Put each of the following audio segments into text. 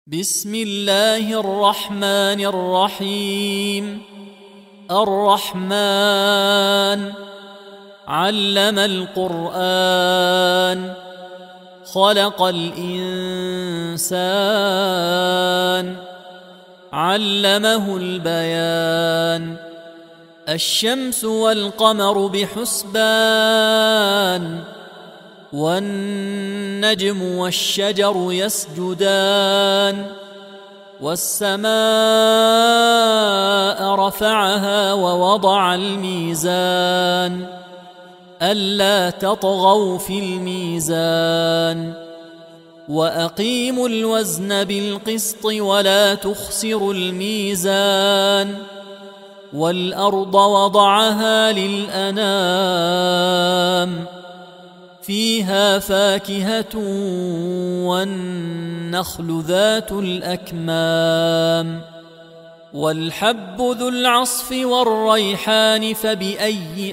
بسم الله الرحمن الرحيم. الرحمن علم القرآن، خلق الإنسان، علمه البيان. الشمس والقمر بحسبان، والنجم والشجر يسجدان. والسماء رفعها ووضع الميزان، ألا تطغوا في الميزان. وأقيموا الوزن بالقسط ولا تخسروا الميزان. والأرض وضعها للأنام، فيها فاكهة والنخل ذات الأكمام، والحب ذو العصف والريحان. فبأي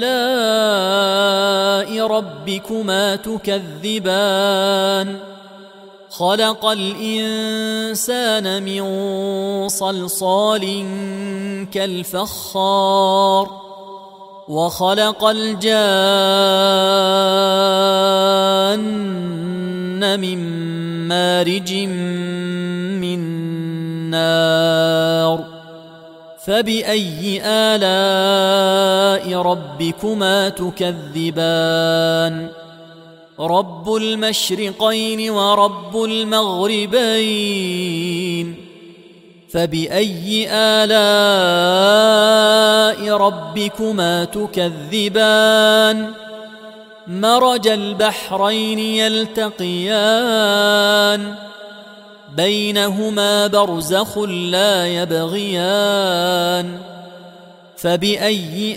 آلاء ربكما تكذبان؟ خلق الإنسان من صلصال كالفخار، وخلق الجان من مارج من نار. فبأي آلاء ربكما تكذبان؟ رب المشرقين ورب المغربين. فبأي آلاء ربكما تكذبان؟ مرج البحرين يلتقيان، بينهما برزخ لا يبغيان. فبأي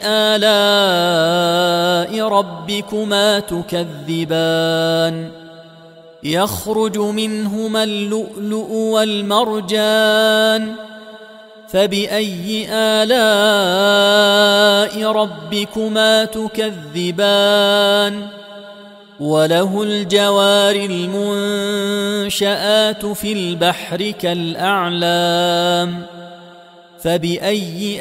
آلاء ربكما تكذبان؟ يخرج منهما اللؤلؤ والمرجان. فبأي آلاء ربكما تكذبان؟ وله الجوار المنشآت في البحر كالأعلام. فبأي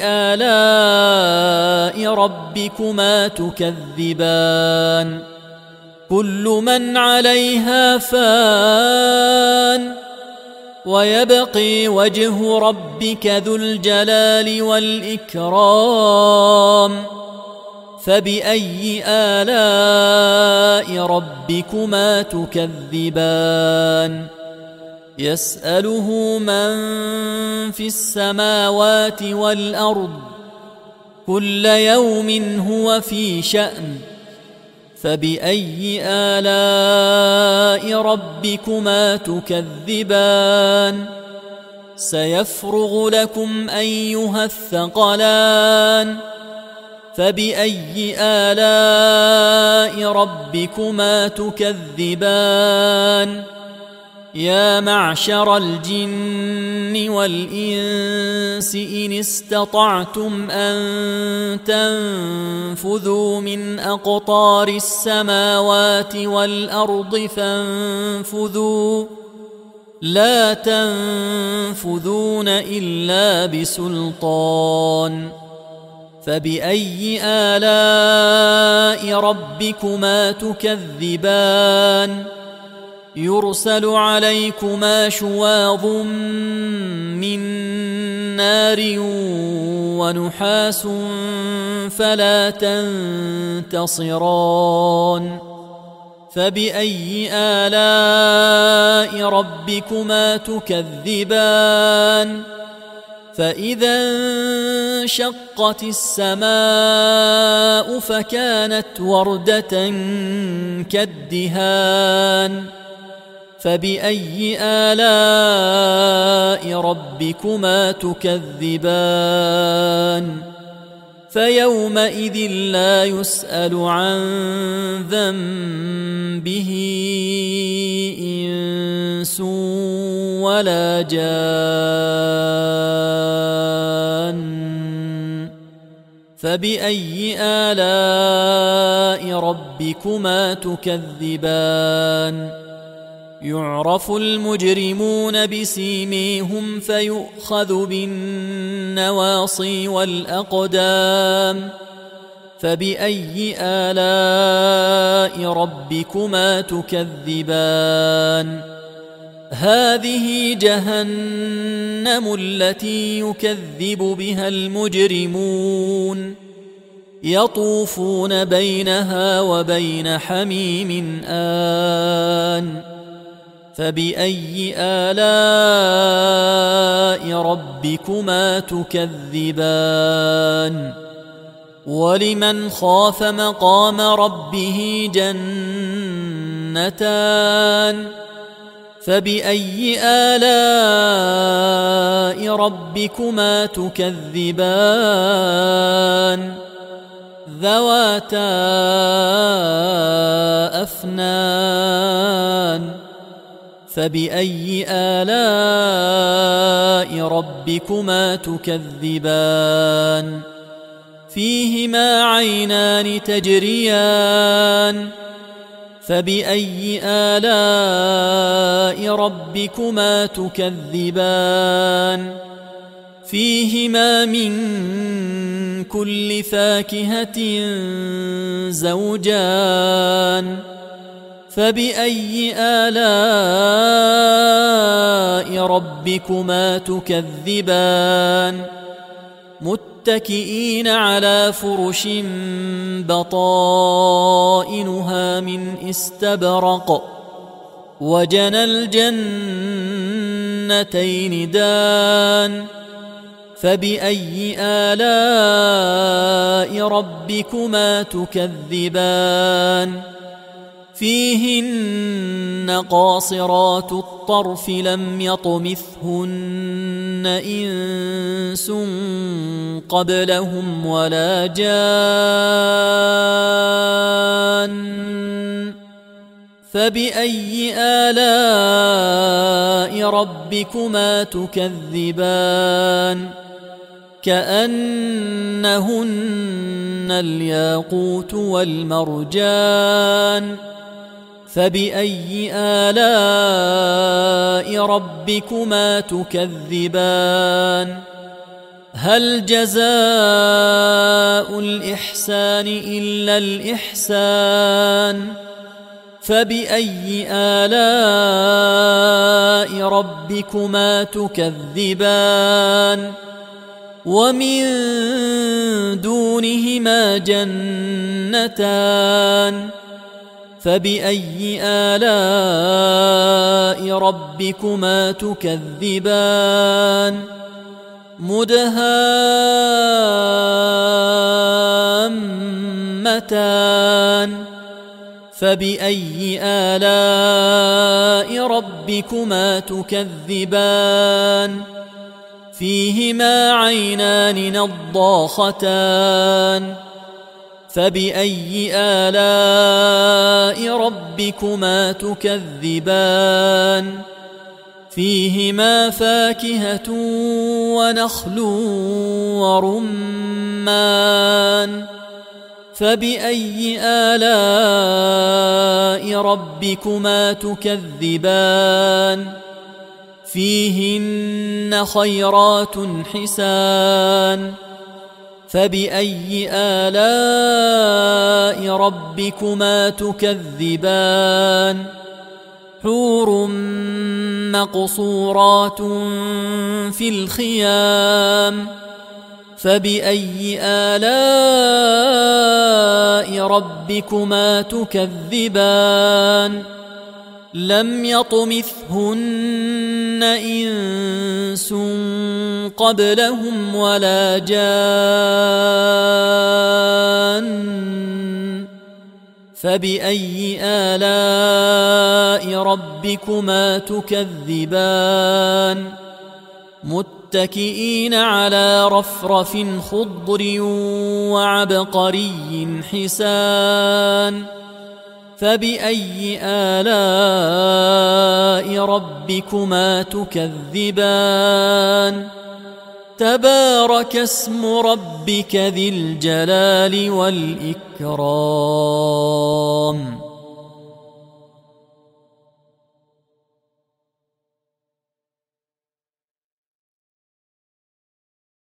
آلاء ربكما تكذبان؟ كل من عليها فان، ويبقي وجه ربك ذو الجلال والإكرام. فبأي آلاء ربكما تكذبان؟ يسأله من في السماوات والأرض، كل يوم هو في شأن. فبأي آلاء ربكما تكذبان؟ سيفرغ لكم أيها الثقلان. فبأي آلاء ربكما تكذبان؟ يا معشر الجن والإنس إن استطعتم أن تنفذوا من أقطار السماوات والأرض فانفذوا، لا تنفذون إلا بسلطان. فبأي آلاء ربكما تكذبان؟ يرسل عليكما شواظ من نار ونحاس فلا تنتصران. فبأي آلاء ربكما تكذبان؟ فإذا انشقت السماء فكانت وردة كالدهان. فبأي آلاء ربكما تكذبان؟ فيومئذ لا يسأل عن ذنبه إنس ولا جان. فبأي آلاء ربكما تكذبان؟ يعرف المجرمون بسيميهم فيؤخذ بالنواصي والأقدام فبأي آلاء ربكما تكذبان هذه جهنم التي يكذب بها المجرمون يطوفون بينها وبين حميم آن فبأي آلاء ربكما تكذبان ولمن خاف مقام ربه جنتان فبأي آلاء ربكما تكذبان ذواتا أفنان فبأي آلاء ربكما تكذبان فيهما عينان تجريان فبأي آلاء ربكما تكذبان فيهما من كل فاكهة زوجان فبأي آلاء ربكما تكذبان متكئين على فرش بطائنها من استبرق وجنى الجنتين دان فبأي آلاء ربكما تكذبان فيهن قاصرات الطرف لم يطمثهن إنس قبلهم ولا جان فبأي آلاء ربكما تكذبان كأنهن الياقوت والمرجان فبأي آلاء ربكما تكذبان هل جزاء الإحسان إلا الإحسان فبأي آلاء ربكما تكذبان ومن دونهما جنتان فبأي آلاء ربكما تكذبان مدهامتان فبأي آلاء ربكما تكذبان فيهما عينان نضاختان فبأي آلاء ربكما تكذبان فيهما فاكهة ونخل ورمان فبأي آلاء ربكما تكذبان فيهن خيرات حسان فبأي آلاء ربكما تكذبان حور مقصورات في الخيام فبأي آلاء ربكما تكذبان لم يطمثهن إنس قبلهم ولا جان فبأي آلاء ربكما تكذبان متكئين على رفرف خضر وعبقري حسان فبأي آلاء ربكما تكذبان تبارك اسم ربك ذي الجلال والإكرام